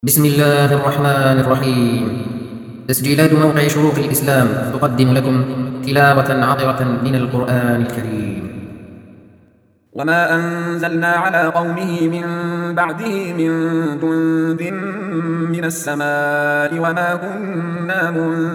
بسم الله الرحمن الرحيم. تسجيلات موقع شروق الإسلام تقدم لكم تلاوة عطرة من القرآن الكريم. وما أنزلنا على قومه من بعده من جند من السماء وما كنا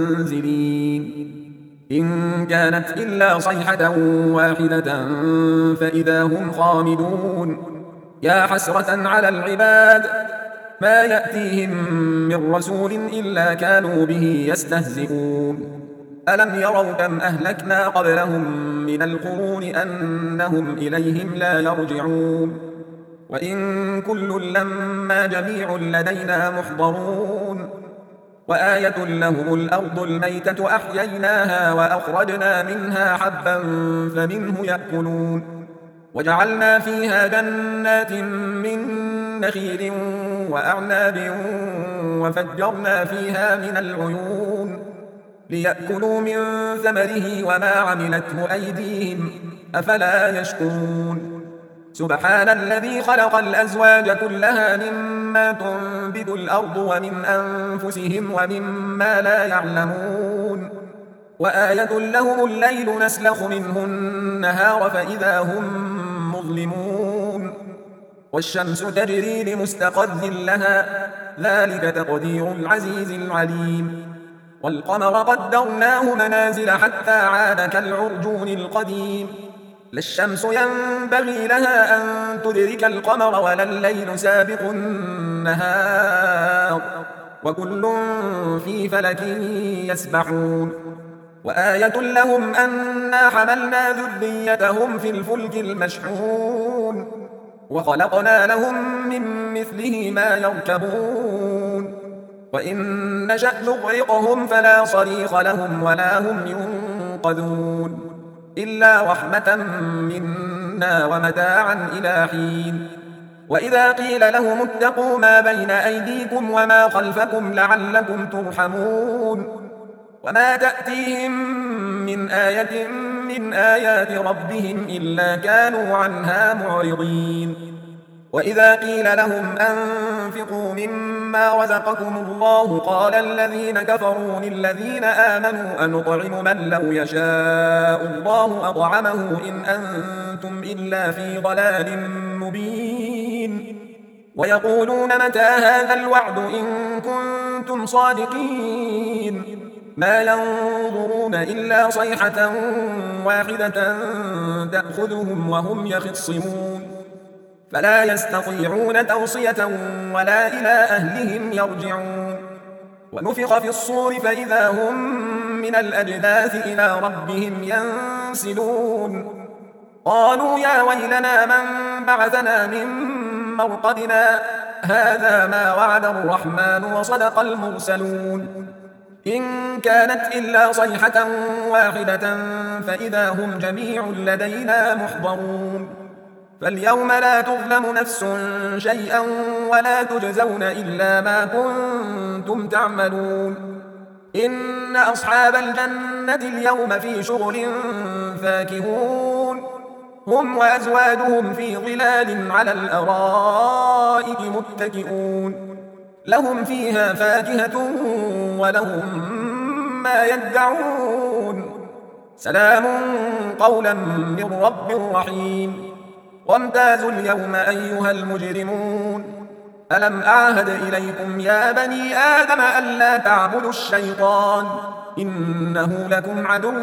منزلين إن كانت إلا صيحة واحدة فإذا هم خامدون يا حسرة على العباد ما يأتيهم من رسول إلا كانوا به يستهزئون ألم يروا كم أهلكنا قبلهم من القرون أنهم إليهم لا يرجعون وإن كل لما جميع لدينا محضرون وآية لهم الأرض الميتة أحييناها وأخرجنا منها حبا فمنه يأكلون وجعلنا فيها جنات من نخيل وأعناب وفجرنا فيها من العيون ليأكلوا من ثمره وما عملته أيديهم أفلا يشكرون سبحان الذي خلق الأزواج كلها مما تنبت الأرض ومن أنفسهم ومما لا يعلمون وآية لهم الليل نسلخ منه النهار فإذا هم مظلمون والشمس تجري لمستقر لها ذلك تقدير العزيز العليم والقمر قدرناه منازل حتى عاد كالعرجون القديم لا الشمس ينبغي لها أن تدرك القمر ولا الليل سابق النهار وكل في فلك يسبحون وآية لهم أنا حملنا ذريتهم في الفلك المشحون وخلقنا لهم من مثله ما يركبون وإن نشأ نغرقهم فلا صريخ لهم ولا هم ينقذون إلا رحمة منا ومتاعا إلى حين وإذا قيل لهم اتقوا ما بين أيديكم وما خلفكم لعلكم ترحمون وما تأتيهم من آية من آيات ربهم إلا كانوا عنها معرضين وإذا قيل لهم أنفقوا مما رزقكم الله قال الذين كفروا للذين آمنوا أنطعم من لو يشاء الله أطعمه إن أنتم إلا في ضلال مبين ويقولون متى هذا الوعد إن كنتم صادقين ما ينظرون إلا صيحة واحدة تأخذهم وهم يخصمون فلا يستطيعون توصية ولا إلى أهلهم يرجعون ونفخ في الصور فإذا هم من الأجداث إلى ربهم ينسلون قالوا يا ويلنا من بعثنا من مرقدنا هذا ما وعد الرحمن وصدق المرسلون إن كانت إلا صيحة واحدة فإذا هم جميع لدينا محضرون فاليوم لا تظلم نفس شيئا ولا تجزون إلا ما كنتم تعملون إن أصحاب الجنة اليوم في شغل فاكهون هم وأزواجهم في ظلال على الأرائك متكئون لهم فيها فاكهة ولهم ما يدعون سلام قولا من رب رحيم وامتازوا اليوم أيها المجرمون ألم أعهد إليكم يا بني آدم ألا تعبدوا الشيطان إنه لكم عدو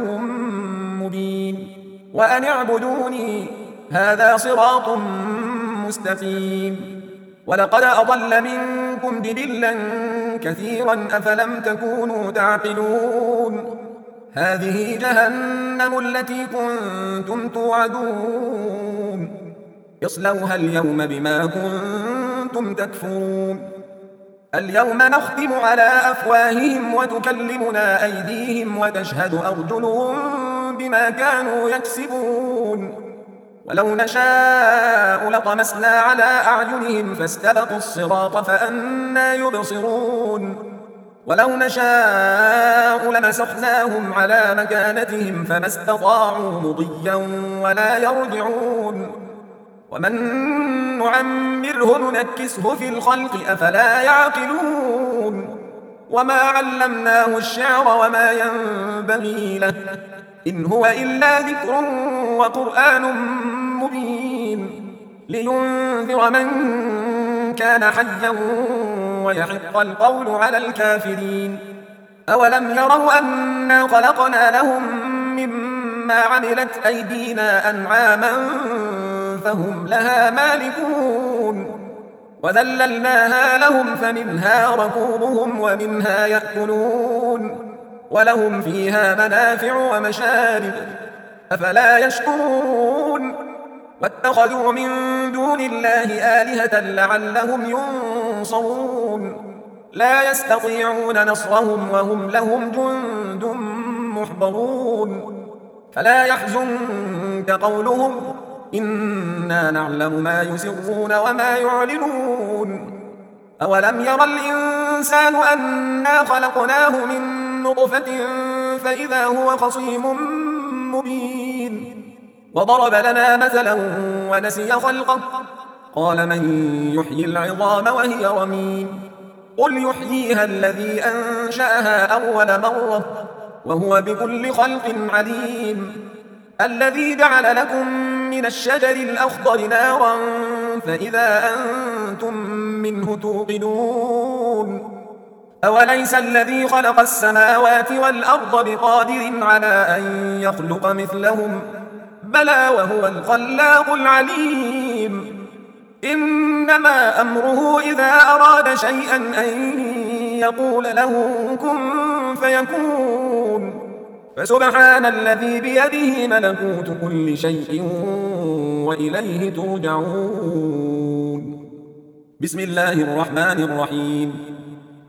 مبين وأن اعبدوني هذا صراط مستقيم ولقد أضل منكم جبلا كثيرا أفلم تكونوا تعقلون هذه جهنم التي كنتم توعدون اصلوها اليوم بما كنتم تكفرون اليوم نختم على أفواههم وتكلمنا أيديهم وتشهد أرجلهم بما كانوا يكسبون ولو نشاء لطمسنا على أعينهم فاستبقوا الصراط فأنى يبصرون ولو نشاء لمسخناهم على مكانتهم فما استطاعوا مضيا ولا يرجعون ومن نعمره ننكسه في الخلق أفلا يعقلون وما علمناه الشعر وما ينبغي له إن هو إلا ذكر وقرآن مبين لينذر من كان حيا ويحق القول على الكافرين أولم يروا أنا خلقنا لهم مما عملت أيدينا أنعاما فهم لها مالكون وذللناها لهم فمنها ركوبهم ومنها يأكلون ولهم فيها منافع ومشارب أفلا يشكرون واتخذوا من دون الله آلهة لعلهم ينصرون لا يستطيعون نصرهم وهم لهم جند محضرون فلا يحزنك قولهم إنا نعلم ما يسرون وما يعلنون أولم ير الإنسان أنا خلقناه من نطفة فإذا هو خصيم مبين وضرب لنا مثلا ونسي خلقه قال من يحيي العظام وهي رميم قل يحييها الذي أنشأها أول مرة وهو بكل خلق عليم الذي جعل لكم من الشجر الأخضر نارا فإذا أنتم منه توقدون أوليس الذي خلق السماوات والأرض بقادر على أن يخلق مثلهم بلى وهو الخلاق العليم إنما أمره إذا أراد شيئا أن يقول له كن فيكون فسبحان الذي بيده ملكوت كل شيء وإليه ترجعون بسم الله الرحمن الرحيم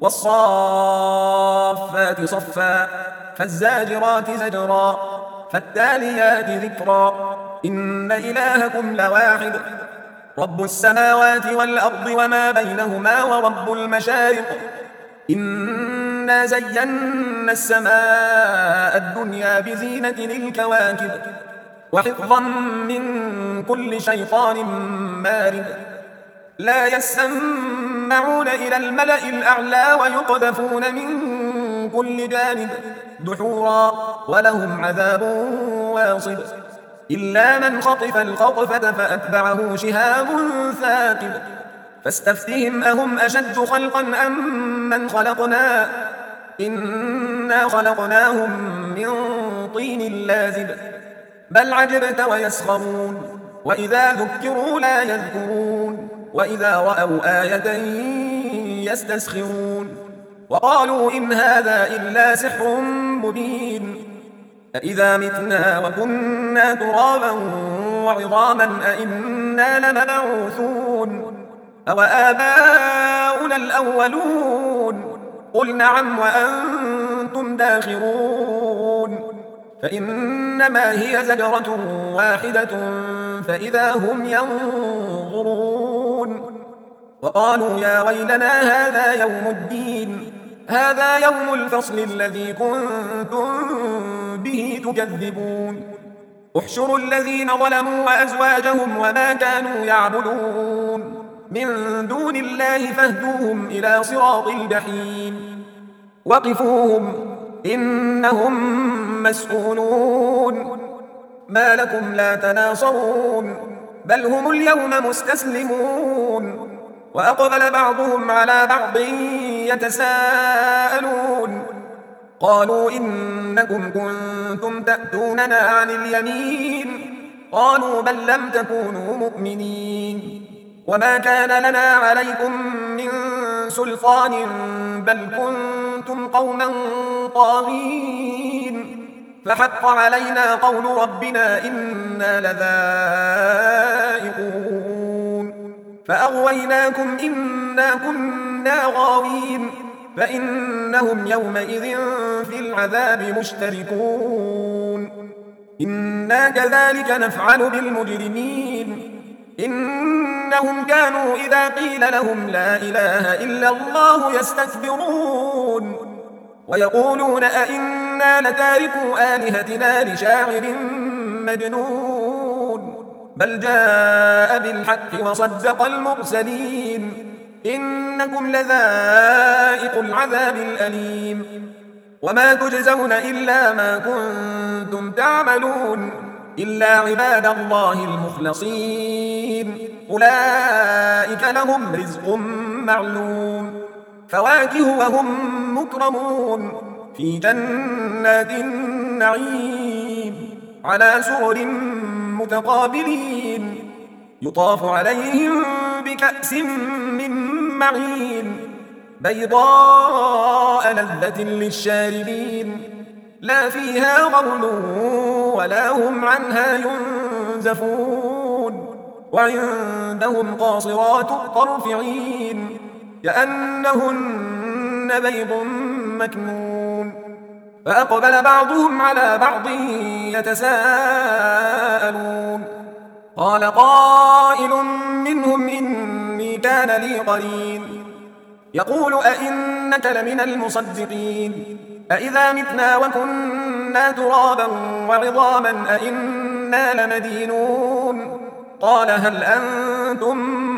والصافات صفا فالزاجرات زجرا فالتاليات ذكرا إن إلهكم لواحد رب السماوات والأرض وما بينهما ورب المشارق إنا زينا السماء الدنيا بزينة الكواكب وحفظا من كل شيطان مارد لا يسمعون إلى الملأ الأعلى ويقذفون من كل جانب دحورا ولهم عذاب واصب إلا من خطف الخطفة فأتبعه شهاب ثاقب فاستفتهم أهم أشد خلقا أم من خلقنا إنا خلقناهم من طين لازب بل عجبت ويسخرون وإذا ذكروا لا يذكرون وإذا رأوا آية يستسخرون وقالوا إن هذا إلا سحر مبين أإذا متنا وكنا ترابا وعظاما أإنا لمبعوثون أو آباؤنا الأولون قل نعم وأنتم داخرون فإنما هي زجرة واحدة فإذا هم ينظرون وقالوا يا ويلنا هذا يوم الدين هذا يوم الفصل الذي كنتم به تكذبون احشروا الذين ظلموا وأزواجهم وما كانوا يعبدون من دون الله فاهدوهم إلى صراط الجحيم وقفوهم إنهم مسؤولون ما لكم لا تناصرون بل هم اليوم مستسلمون وأقبل بعضهم على بعض يتساءلون قالوا إنكم كنتم تأتوننا عن اليمين قالوا بل لم تكونوا مؤمنين وما كان لنا عليكم من سلطان بل كنتم قوما طاغين فحق علينا قول ربنا إنا لذائقون فأغويناكم إنا كنا غاوين فإنهم يومئذ في العذاب مشتركون إنا كذلك نفعل بالمجرمين إنهم كانوا إذا قيل لهم لا إله إلا الله يستكبرون ويقولون أئنا لتاركوا آلهتنا لشاعر مجنون بل جاء بالحق وصدق المرسلين إنكم لذائق العذاب الأليم وما تجزون إلا ما كنتم تعملون إلا عباد الله المخلصين أولئك لهم رزق معلوم فواكه وهم مكرمون في جنات النعيم على سرر متقابلين يطاف عليهم بكأس من معين بيضاء لذة للشاربين لا فيها غول ولا هم عنها ينزفون وعندهم قاصرات الطرف عين كأنهن بيض مكنون فأقبل بعضهم على بعض يتساءلون قال قائل منهم إني كان لي قرين يقول أئنك لمن المصدقين أئذا متنا وكنا ترابا وعظاما أئنا لمدينون قال هل أنتم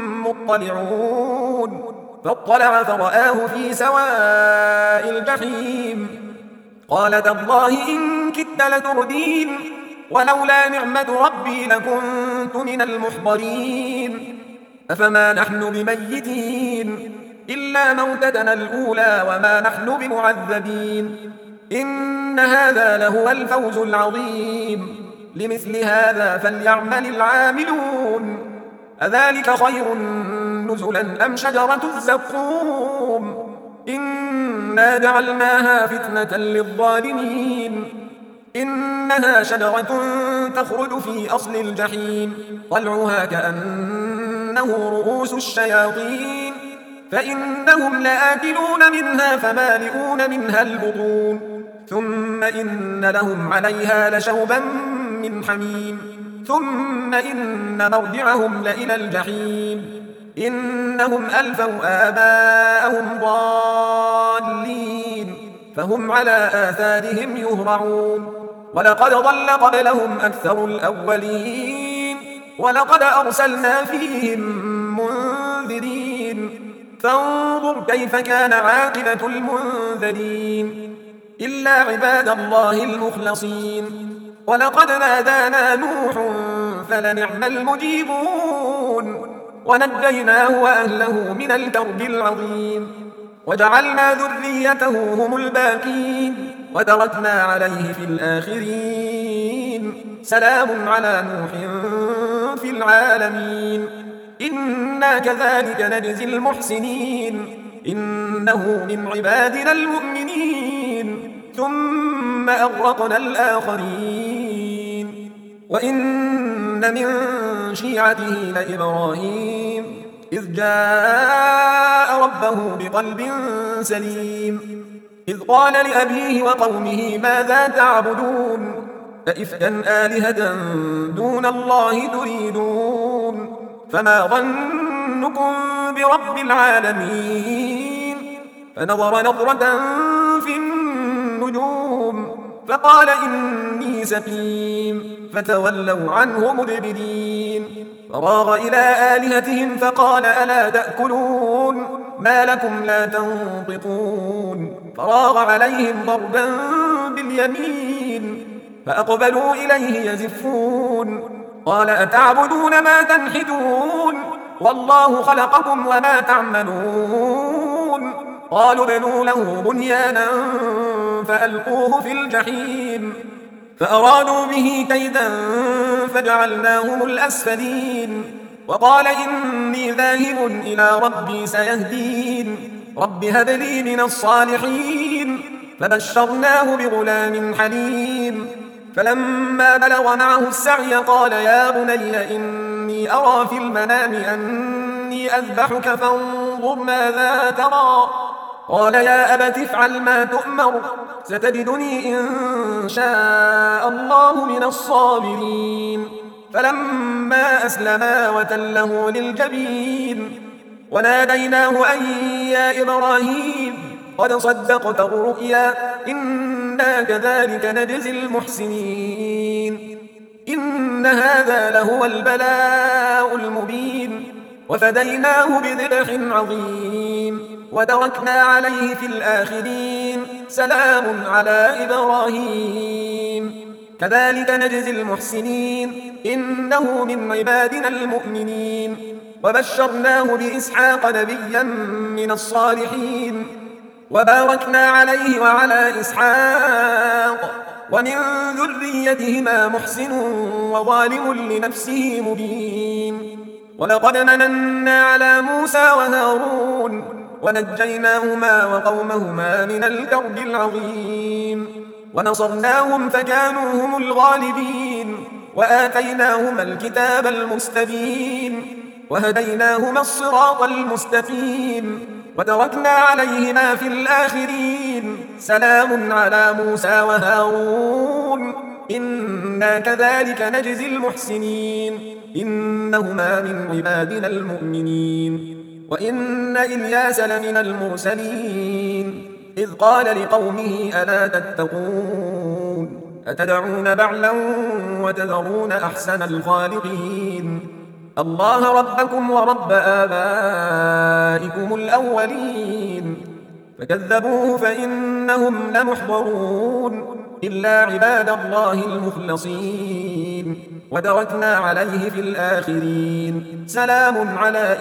مطلعون فاطلع فرآه في سواء الجحيم قال تالله إن كدت لتردين ولولا نعمة ربي لكنت من المحضرين أفما نحن بميتين إلا موتتنا الأولى وما نحن بمعذبين إن هذا لهو الفوز العظيم لمثل هذا فليعمل العاملون أذلك خير نزلا أم شجرة الزقوم إنا جعلناها فتنة للظالمين إنها شجرة تخرج في أصل الجحيم طلعها كأنه رؤوس الشياطين فإنهم لآكلون منها فمالئون منها البطون ثم إن لهم عليها لشوبا من حميم ثم إن مرجعهم لإلى الجحيم إنهم ألفوا آباءهم ضالين فهم على آثارهم يهرعون ولقد ضل قبلهم أكثر الأولين ولقد أرسلنا فيهم منذرين فانظر كيف كان عاقبة المنذرين إلا عباد الله المخلصين ولقد نادانا نوح فلنعم المجيبون ونجيناه وأهله من الكرب العظيم وجعلنا ذريته هم الباقين وتركنا عليه في الآخرين سلام على نوح في العالمين إنا كذلك نجزي المحسنين إنه من عبادنا المؤمنين ثم أغرقنا الآخرين وإن من شيعته لإبراهيم إذ جاء ربه بقلب سليم إذ قال لأبيه وقومه ماذا تعبدون أئفكا آلهة دون الله تريدون فما ظنكم برب العالمين فنظر نظرة في النجوم فقال إني سقيم فتولوا عنه مدبرين فراغ إلى آلهتهم فقال ألا تأكلون ما لكم لا تنطقون فراغ عليهم ضربا باليمين فأقبلوا إليه يزفون قال أتعبدون ما تنحتون والله خلقكم وما تعملون قالوا بنوا له بنيانا فألقوه في الجحيم فأرادوا به كيدا فجعلناهم الأسفلين وقال إني ذاهب إلى ربي سيهدين رب هب لي من الصالحين فبشرناه بغلام حليم فلما بلغ معه السعي قال يا بني إني أرى في المنام أني أذبحك فانظر ماذا ترى قال يا أبت افعل ما تؤمر ستجدني إن شاء الله من الصابرين فلما أسلما وتله للجبين وناديناه أن يا إبراهيم قد صدقت الرؤيا إنا كذلك نجزي المحسنين إن هذا لهو البلاء المبين وفديناه بذبح عظيم وتركنا عليه في الآخرين سلام على إبراهيم كذلك نجزي المحسنين إنه من عبادنا المؤمنين وبشرناه بإسحاق نبيا من الصالحين وباركنا عليه وعلى إسحاق ومن ذريتهما محسن وظالم لنفسه مبين ولقد مننا على موسى وهارون ونجيناهما وقومهما من الكرب العظيم ونصرناهم فكانوا هم الغالبين وآتيناهما الكتاب المستبين وهديناهما الصراط المستقيم وتركنا عليهما في الآخرين سلام على موسى وهارون إنا كذلك نجزي المحسنين إنهما من عبادنا المؤمنين وإن إلياس لمن المرسلين إذ قال لقومه ألا تتقون أتدعون بعلا وتذرون أحسن الخالقين الله ربكم ورب آبائكم الأولين فكذبوه فإنهم لمحضرون إلا عباد الله المخلصين وتركنا عليه في الآخرين سلام على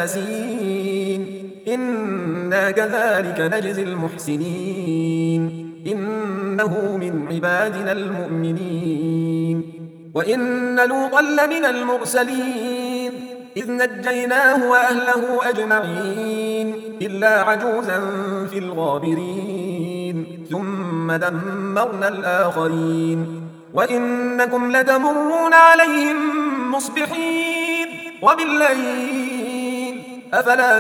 الياسين إنا كذلك نجزي المحسنين إنه من عبادنا المؤمنين وإن لوطا لمن المرسلين إذ نجيناه وأهله أجمعين إلا عجوزا في الغابرين ثم دمرنا الآخرين وإنكم لتمرون عليهم مصبحين وبالليل أفلا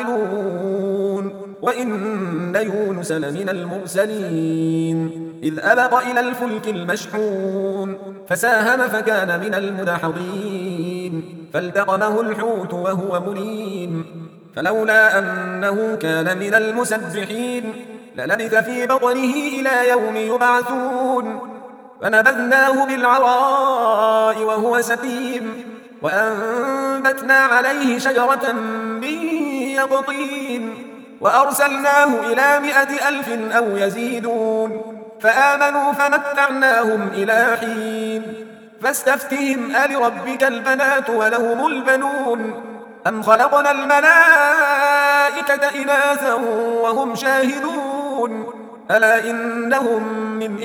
تعقلون وإن يونس لمن المرسلين إذ أبق إلى الفلك المشحون فساهم فكان من المدحضين فالتقمه الحوت وهو مليم فلولا أنه كان من المسبحين للبث في بطنه إلى يوم يبعثون فنبذناه بالعراء وهو سقيم وأنبتنا عليه شجرة من يقطين وأرسلناه إلى 100,000 أو يزيدون فآمنوا فمتعناهم إلى حين فاستفتهم ألربك البنات ولهم البنون أم خلقنا الملائكة إناثا وهم شاهدون ألا إنهم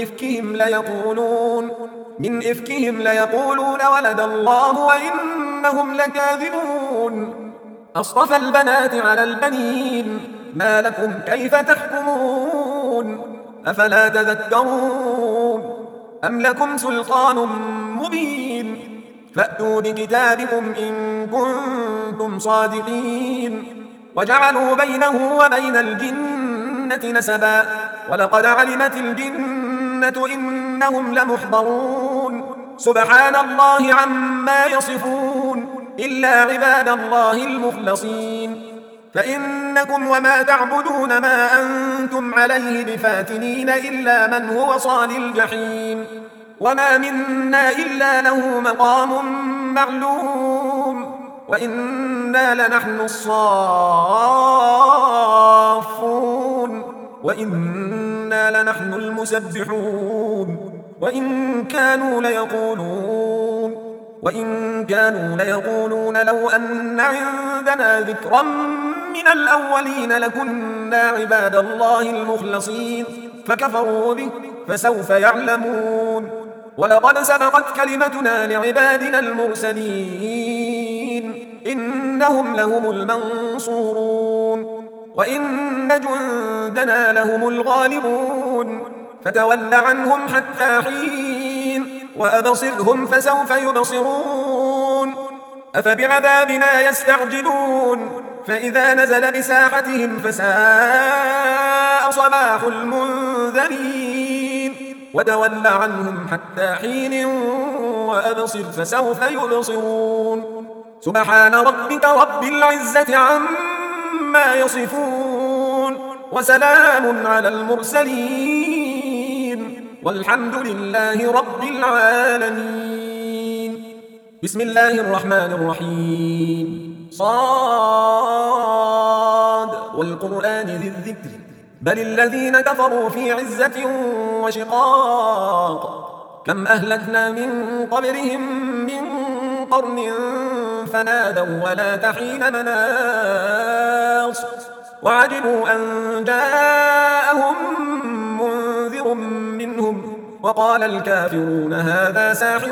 من إفكهم ليقولون ولد الله وإنهم لكاذبون أصطفى البنات على البنين ما لكم كيف تحكمون أفلا تذكرون أم لكم سلطان مبين فأتوا بكتابكم إن كنتم صادقين وجعلوا بينه وبين الجنة نسبا ولقد علمت الجنة إنهم لمحضرون سبحان الله عما يصفون إلا عباد الله المخلصين فإنكم وما تعبدون ما أنتم عليه بفاتنين إلا من هو صال الجحيم وما منا إلا له مقام معلوم وإنا لنحن الصافون وإنا لنحن المسبحون وإن كانوا ليقولون لو أن عندنا ذكرا من الأولين لكنا عباد الله المخلصين فكفروا به فسوف يعلمون ولقد سبقت كلمتنا لعبادنا المرسلين إنهم لهم المنصورون وإن جندنا لهم الغالبون فتول عنهم حتى حين وأبصرهم فسوف يبصرون أفبعذابنا يستعجلون فإذا نزل بساحتهم فساء صباح المنذرين وتول عنهم حتى حين وأبصر فسوف يبصرون سبحان ربك رب العزة عما يصفون وسلام على المرسلين والحمد لله رب العالمين. بسم الله الرحمن الرحيم صاد والقرآن ذي الذكر بل الذين كفروا في عزة وشقاق كم أهلكنا من قبلهم من قرن فنادوا ولا تحين مناص وعجبوا أن جاءهم منذر منهم وقال الكافرون هذا ساحر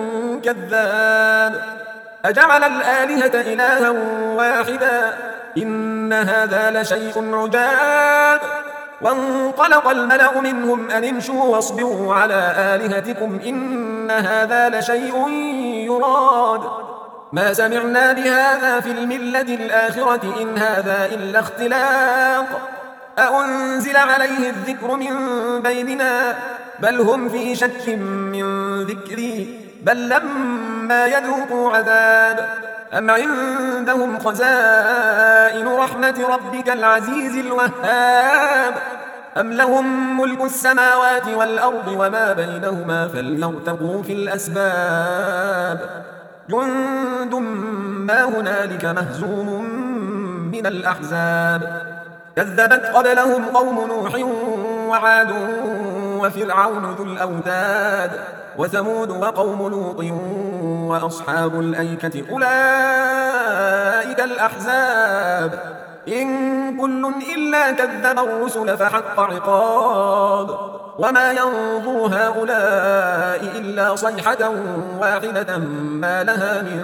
كذاب أجعل الآلهة إلها واحدا إن هذا لشيء عجاب وانطلق الملأ منهم أن امشوا واصبروا على آلهتكم إن هذا لشيء يراد ما سمعنا بهذا في الملة الآخرة إن هذا إلا اختلاق أأنزل عليه الذكر من بيننا بل هم في شك من ذكري بل لما يذوقوا عذاب أم عندهم خزائن رحمة ربك العزيز الوهاب أم لهم ملك السماوات والأرض وما بينهما فليرتقوا في الأسباب جند ما هنالك مهزوم من الأحزاب كذبت قبلهم قوم نوح وعاد وفرعون ذو الأوتاد وثمود وقوم لوط وأصحاب الأيكة أولئك الأحزاب إن كل إلا كذب الرسل فحق عقاب وما ينظر هؤلاء إلا صيحة واحدة ما لها من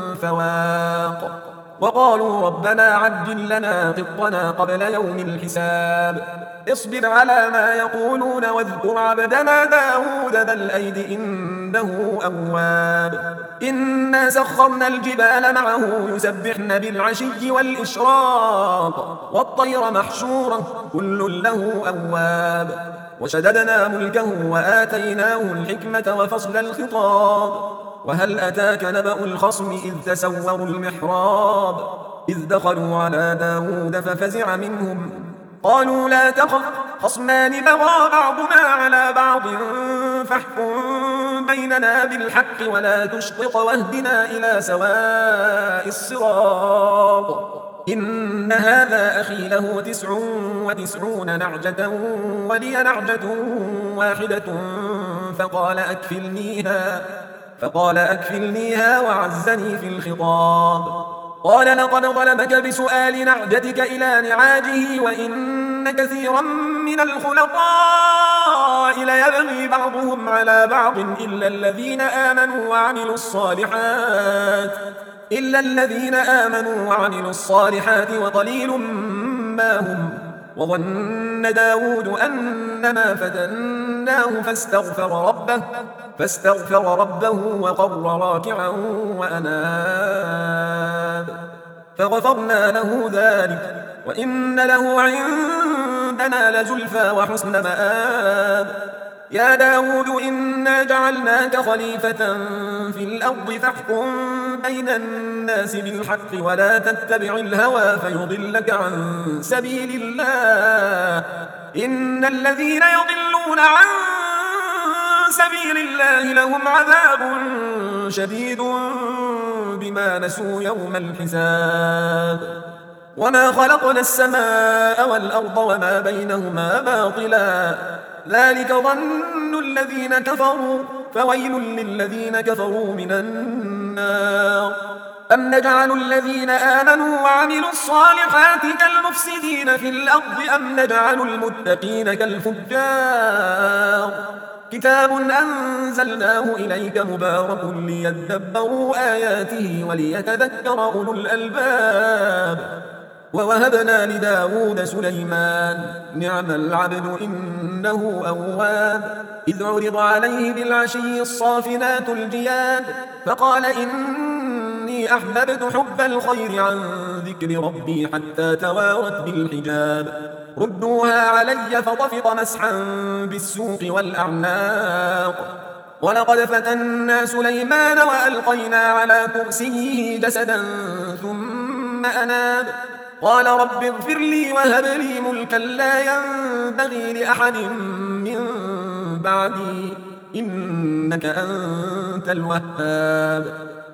فواق وقالوا ربنا عجل لنا قطنا قبل يوم الحساب اصبر على ما يقولون واذكر عبدنا داود ذا الأيد إنه أواب إنا سخرنا الجبال معه يسبحن بالعشي والإشراق والطير محشورة كل له أواب وشددنا ملكه وآتيناه الحكمة وفصل الخطاب وهل أتاك نبأ الخصم إذ تسوروا المحراب إذ دخلوا على داود ففزع منهم قالوا لا تخف خصمان بغى بعضنا على بعض فاحكم بيننا بالحق ولا تشطط واهدنا إلى سواء الصراط إن هذا أخي له 99 نعجة ولي نعجة واحدة فقال أكفلنيها وعزني في الخطاب قال لقد ظلمك بسؤال نعجتك إلى نعاجه وإن كثيرا من الخلطاء ليبغي بعضهم على بعض إلا الذين آمنوا وعملوا الصالحات وقليل ما هم وظن داود أنما فتناه فاستغفر ربه وقر راكعا وأناب فغفرنا له ذلك وإن له عندنا لزلفى وحسن مآب يا داود إنا جعلناك خليفة في الأرض فاحكم بين الناس بالحق ولا تتبع الهوى فيضلك عن سبيل الله إن الذين يضلون عن سبيل الله لهم عذاب شديد بما نسوا يوم الحساب وما خلقنا السماء والأرض وما بينهما باطلا ذلك ظن الذين كفروا فويل للذين كفروا من النار أم نجعل الذين آمنوا وعملوا الصالحات كالمفسدين في الأرض أم نجعل المتقين كالفجار كتاب أنزلناه إليك مبارك ليدبروا آياته وليتذكر أولو الألباب ووهبنا لداود سليمان نعم العبد إنه أواب إذ عرض عليه بالعشي الصافنات الجياد فقال إني أحببت حب الخير عن ذكر ربي حتى توارت بالحجاب ردوها علي فطفق مسحا بالسوق والأعناق ولقد فتنا سليمان وألقينا على كرسيه جسدا ثم أناب قال رب اغفر لي وهب لي ملكا لا ينبغي لأحد من بعدي إنك أنت الوهاب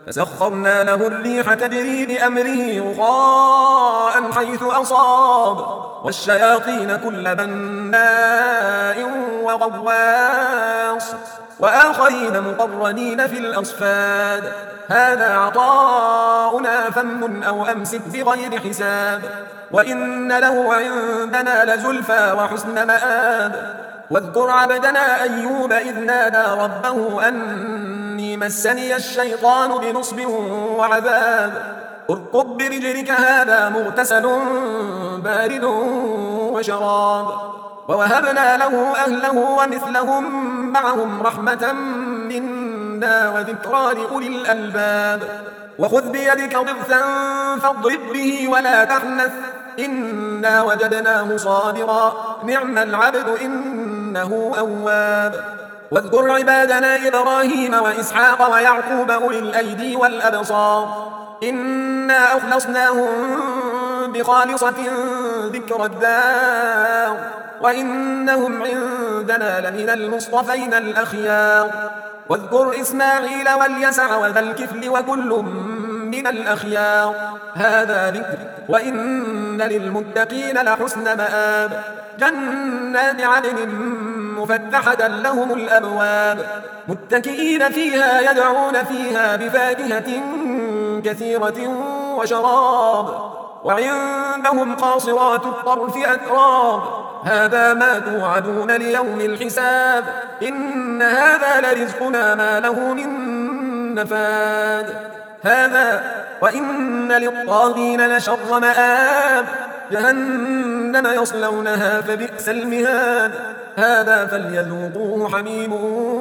فسخرنا له الريح تجري بأمره رخاء حيث أصاب والشياطين كل بناء وغواص وآخرين مقرنين في الأصفاد هذا عطاؤنا فامنن أو أمسك بغير حساب وإن له عندنا لزلفى وحسن مآب واذكر عبدنا أيوب إذ نادى ربه أني مسني الشيطان بنصب وعذاب اركض برجلك هذا مغتسل بارد وشراب ووهبنا له أهله ومثلهم معهم رحمة منا وذكرى لأولي الألباب وخذ بيدك ضغثا فاضرب به ولا تحنث إنا وجدناه صابرا نعم العبد إنه أواب واذكر عبادنا إبراهيم وإسحاق ويعقوب أولي الأيدي والأبصار إنا أخلصناهم بخالصة ذكر الدار وإنهم عندنا لمن المصطفين الأخيار واذكر إسماعيل واليسع وذا الكفل وكل من الأخيار هذا ذكر وإن للمتقين لحسن مآب جنات عدن مفتحة لهم الأبواب متكئين فيها يدعون فيها بفاكهة كثيرة وشراب وعندهم قاصرات الطرف أتراب هذا ما توعدون ليوم الحساب إن هذا لرزقنا ما له من نفاد هذا وإن للطاغين لشر مآب جهنم يصلونها فبئس المهاد هذا فليذوقوه حميم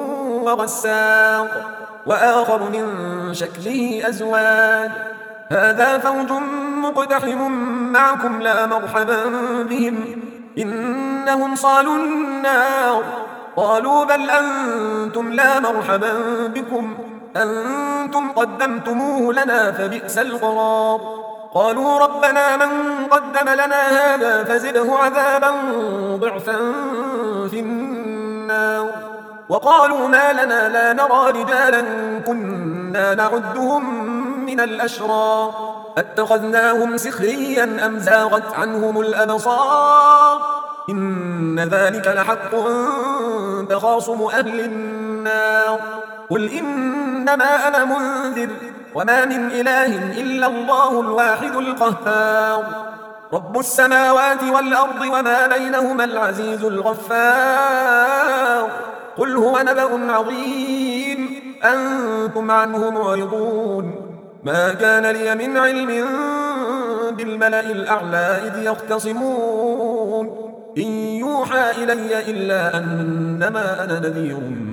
وغساق وآخر من شكله أزواج هذا فوج مقتحم معكم لا مرحبا بهم إنهم صالوا النار قالوا بل أنتم لا مرحبا بكم أنتم قدمتموه لنا فبئس القرار قالوا ربنا من قدم لنا هذا فزده عذابا ضعفا في النار وقالوا ما لنا لا نرى رجالا كنا نعدهم من الأشرار اتخذناهم سخريا أم زاغت عنهم الأبصار إن ذلك لحق تخاصم أهل النار قل إنما أنا منذر وما من إله إلا الله الواحد القهار رب السماوات والأرض وما بينهما العزيز الغفار قل هو نبأ عظيم أنتم عنه معرضون ما كان لي من علم بالملأ الأعلى إذ يختصمون إن يوحى إلي إلا أنما أنا نذير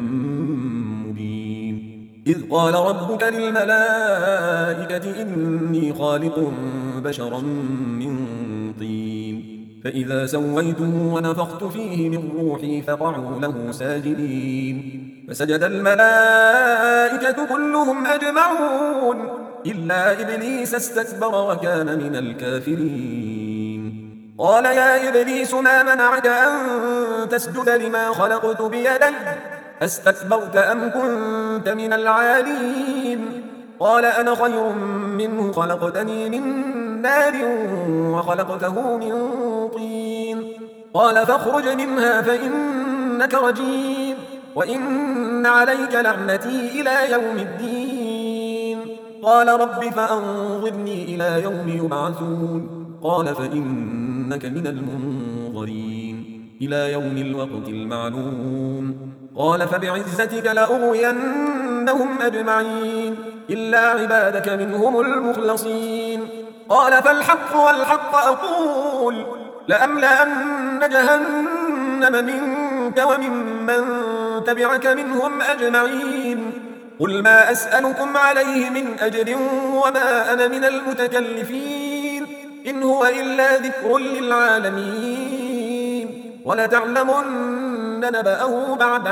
مبين إذ قال ربك للملائكة إني خالق بشرا من طين فإذا سويته ونفخت فيه من روحي فقعوا له ساجدين فسجد الملائكة كلهم أجمعون إلا إبليس استكبر وكان من الكافرين قال يا إبليس ما منعك أن تسجد لما خلقت بيدي أستكبرت أم كنت من العالين قال أنا خير منه خلقتني من نار وخلقته من طين قال فاخرج منها فإنك رجيم وإن عليك لعنتي إلى يوم الدين قال رب فأنظرني إلى يوم يبعثون قال فإنك من المنظرين إلى يوم الوقت المعلوم قال فبعزتك لأغوينهم أجمعين إلا عبادك منهم المخلصين قال فالحق والحق أقول لأملأن جهنم منك وممن تبعك منهم أجمعين قل ما أسألكم عليه من أجر وما أنا من المتكلفين إن هو إلا ذكر للعالمين ولتعلمن نبأه بعد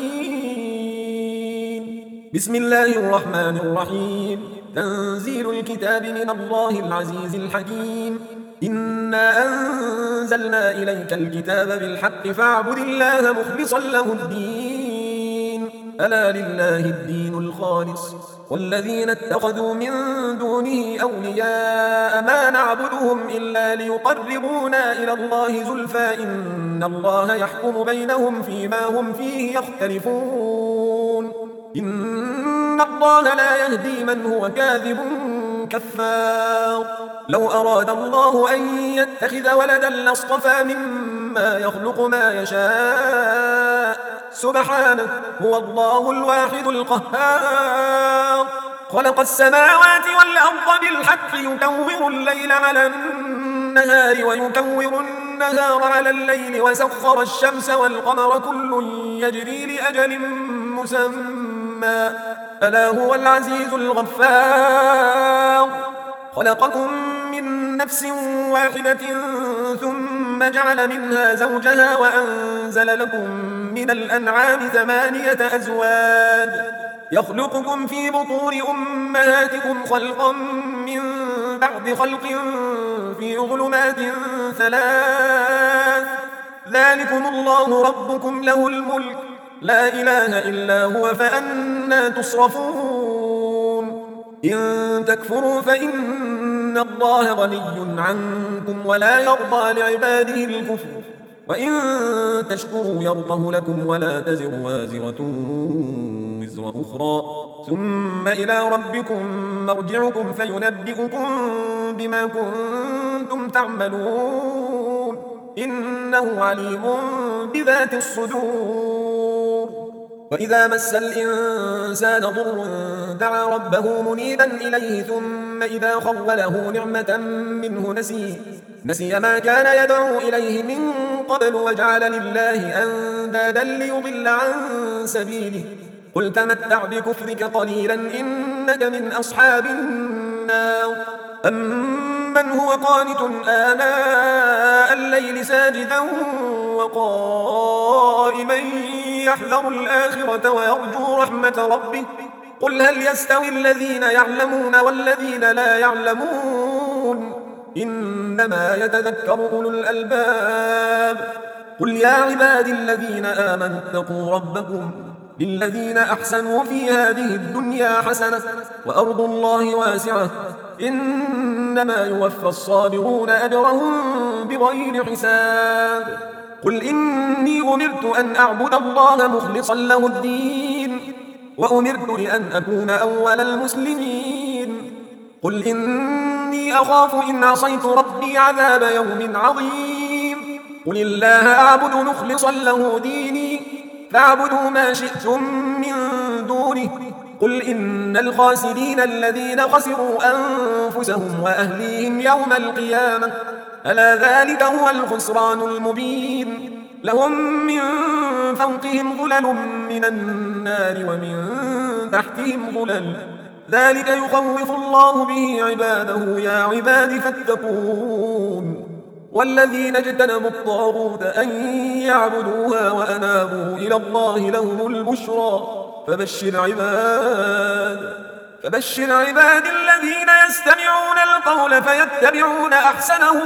حين بسم الله الرحمن الرحيم تنزيل الكتاب من الله العزيز الحكيم إنا أنزلنا إليك الكتاب بالحق فاعبد الله مخلصا له الدين ألا لله الدين الخالص والذين اتخذوا من دونه أولياء ما نعبدهم إلا ليقربونا إلى الله زلفى إن الله يحكم بينهم فيما هم فيه يختلفون إن الله لا يهدي من هو كاذب كفار لو أراد الله أن يتخذ ولدا لاصطفى مما يخلق ما يشاء سبحانه هو الله الواحد القهار خلق السماوات والأرض بالحق يكور الليل على النهار ويكور النهار على الليل وسخر الشمس والقمر كل يجري لأجل مسمى ألا هو العزيز الغفار خلقكم من نفس واحدة ثم جعل منها زوجها وأنزل لكم من الأنعام 8 أزواج يخلقكم في بطون أمهاتكم خلقا من بعد خلق في ظلمات 3 ذلكم الله ربكم له الملك لا إله إلا هو فأنى تصرفون إن تكفروا فإن الله غني عنكم ولا يرضى لعباده الكفر وإن تشكروا يرضه لكم ولا تزر وازرة وزر أخرى ثم إلى ربكم مرجعكم فينبئكم بما كنتم تعملون إنه عليم بذات الصدور وإذا مس الإنسان ضر دعا ربه منيبا إليه ثم إذا خوله نعمة منه نسي ما كان يدعو إليه من قبل وجعل لله أندادا ليضل عن سبيله قل تمتع بكفرك قليلا إنك من أصحاب النار أمن هو قانت آناء الليل ساجدا وقائما يحذر الآخرة ويرجو رحمة ربه قل هل يستوي الذين يعلمون والذين لا يعلمون إنما يتذكر أولو الألباب قل يا عبادي الذين آمنوا اتقوا ربكم للذين أحسنوا في هذه الدنيا حسنة وأرض الله واسعة إنما يوفى الصابرون أجرهم بغير حساب قل إني أمرت أن أعبد الله مخلصا له الدين وأمرت لأن أكون أول المسلمين قل إني أخاف إن عصيت ربي عذاب يوم عظيم قل الله أعبد مخلصا له ديني فاعبدوا ما شئتم من دونه قل إن الخاسرين الذين خسروا أنفسهم وأهليهم يوم القيامة ألا ذلك هو الخسران المبين لهم من فوقهم ظلل من النار ومن تحتهم ظلل ذلك يخوف الله به عباده يا عباد فاتقون والذين اجتنبوا الطاغوت أن يعبدوها وأنابوا إلى الله لهم البشرى فبشر عباد الذين يستمعون القول فيتبعون أحسنه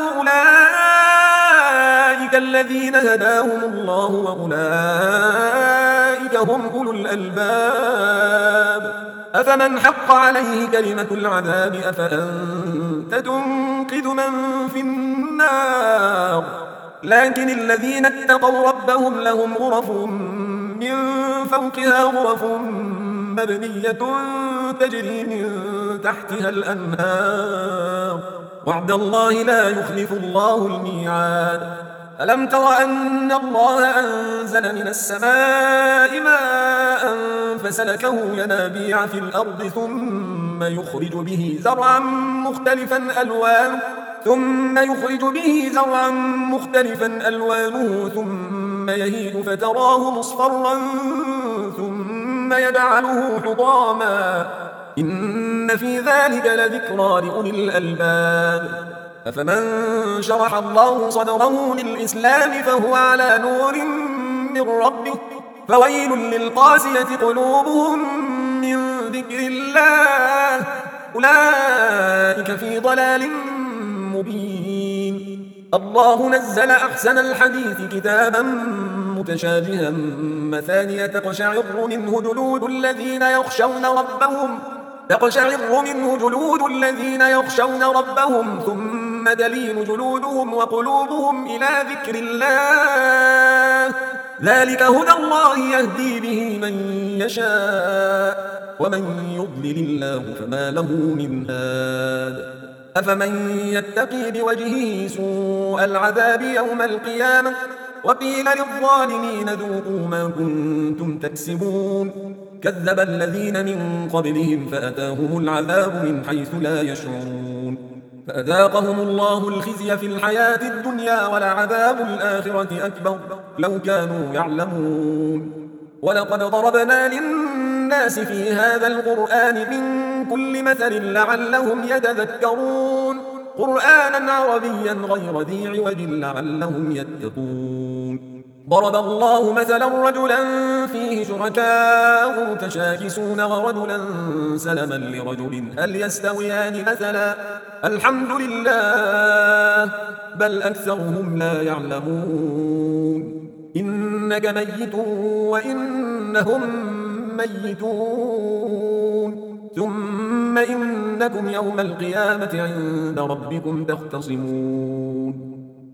أولئك الذين هداهم الله وأولئك هم أولو الألباب أفمن حق عليه كلمة العذاب أفأنت تنقذ من في النار لكن الذين اتقوا ربهم لهم غرف من فوقها غرف مبنية تجري من تحتها الأنهار وعد الله لا يخلف الله الميعاد ألم تر أن الله أنزل من السماء ماء فسلكه ينابيع في الأرض ثم يخرج به زرعا مختلفا ألوانه ثم يهيج فتراه مصفرا ثم يجعله حطاما إن في ذلك لذكرى لأولي الألباب أفمن شرح الله صدره للإسلام فهو على نور من ربه فويل للقاسية قلوبهم من ذكر الله أولئك في ضلال مبين الله نزل أحسن الحديث كتابا متشابها مثانية تقشعر منه الذين يخشون ربهم ثم تلين جلودهم وقلوبهم إلى ذكر الله ذلك هدى الله يهدي به من يشاء ومن يضلل الله فما له من هاد أفمن يتقي بوجهه سوء العذاب يوم القيامة وقيل للظالمين ذوقوا ما كنتم تكسبون كذب الذين من قبلهم فأتاهم العذاب من حيث لا يشعرون فأذاقهم الله الخزي في الحياة الدنيا ولعذاب الآخرة أكبر لو كانوا يعلمون ولقد ضربنا للناس في هذا القرآن من كل مثل لعلهم يتذكرون قرآنا عربيا غير ذي عوج لعلهم يتقون ضرب الله مثلا رجلا فيه شركاء متشاكسون ورجلا سلما لرجل هل يستويان مثلا الحمد لله بل أكثرهم لا يعلمون إنك ميت وإنهم ميتون ثم إنكم يوم القيامة عند ربكم تختصمون